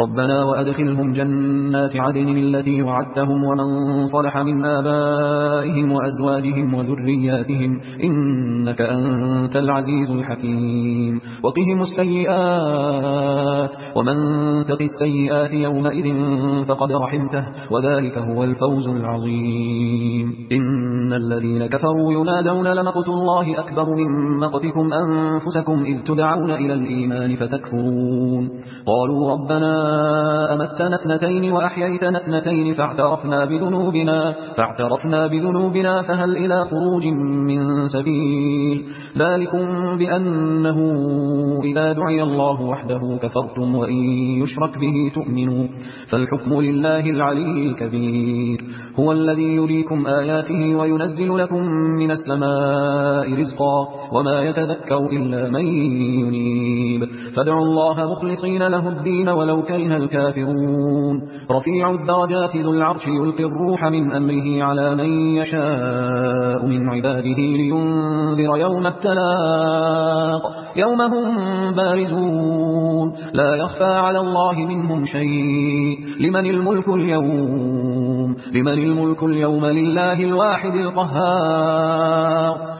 ربنا وأدخلهم جنات عدن التي وعدتهم ومن صلح من آبائهم وأزواجهم وذرياتهم إنك أنت العزيز الحكيم وقهم السيئات ومن تق السيئات يومئذ فقد رحمته وذلك هو الفوز العظيم إن الذين كفروا ينادون لمقت الله أكبر من مقتكم أنفسكم إذ تدعون إلى الإيمان فتكفرون قالوا ربنا أمتنا اثنتين وأحييتنا اثنتين فاعترفنا بذنوبنا فهل إلى خروج من سبيل ذلكم بأنه إذا دعي الله وحده كفرتم وإن يشرك به تؤمنوا فالحكم لله العلي الكبير هو الذي يريكم آياته وينزل لكم من السماء رزقا وما يتذكر إلا من ينيب فادعوا الله مخلصين له الدين ولو كره الكافرون رفيع الدرجات ذو العرش يلقي الروح من أمره على من يشاء من عباده لينذر يوم التلاق يوم هم بارزون لا يخفى على الله منهم شيء لمن الملك اليوم لله الواحد القهار